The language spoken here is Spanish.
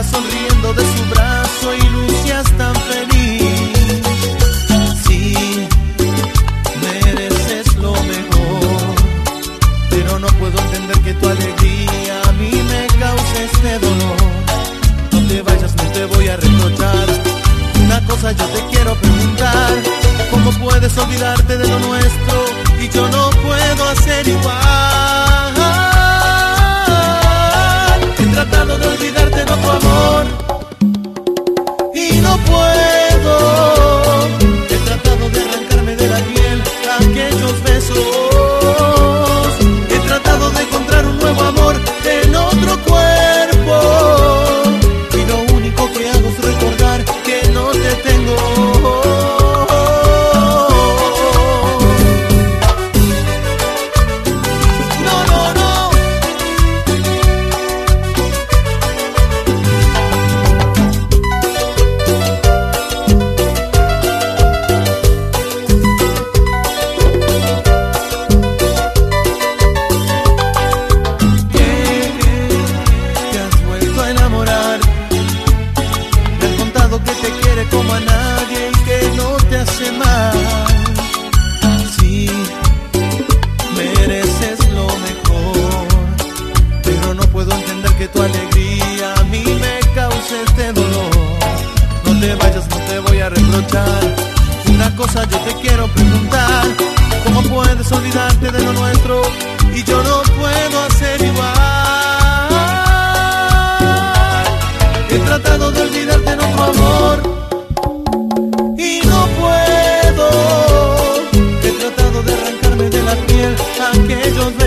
estabas sonriendo de su brazo y lucías tan feliz. Sí, mereces lo mejor, pero no puedo entender que tu alegría a mí me cause este dolor. No te vayas, no te voy a reprochar. Una cosa yo te quiero preguntar: ¿cómo puedes olvidarte de lo nuestro y yo no puedo hacer igual? He tratado de olvidarte de tu amor y no puedo. He tratado de arrancarme de la piel aquellos besos. He tratado de encontrar un nuevo amor en otro cuerpo, y lo único que hago es recordar que no te tengo. Como a nadie y que no te hace mal. Sí, mereces lo mejor, pero no puedo entender que tu alegría a mí me cause este dolor. No te vayas, no te voy a reprochar. Una cosa yo te quiero preguntar: ¿cómo puedes olvidarte de lo nuestro y yo no puedo hacer igual? He tratado de olvidarte de nuestro amor, he tratado de arrancarme de la piel aquellos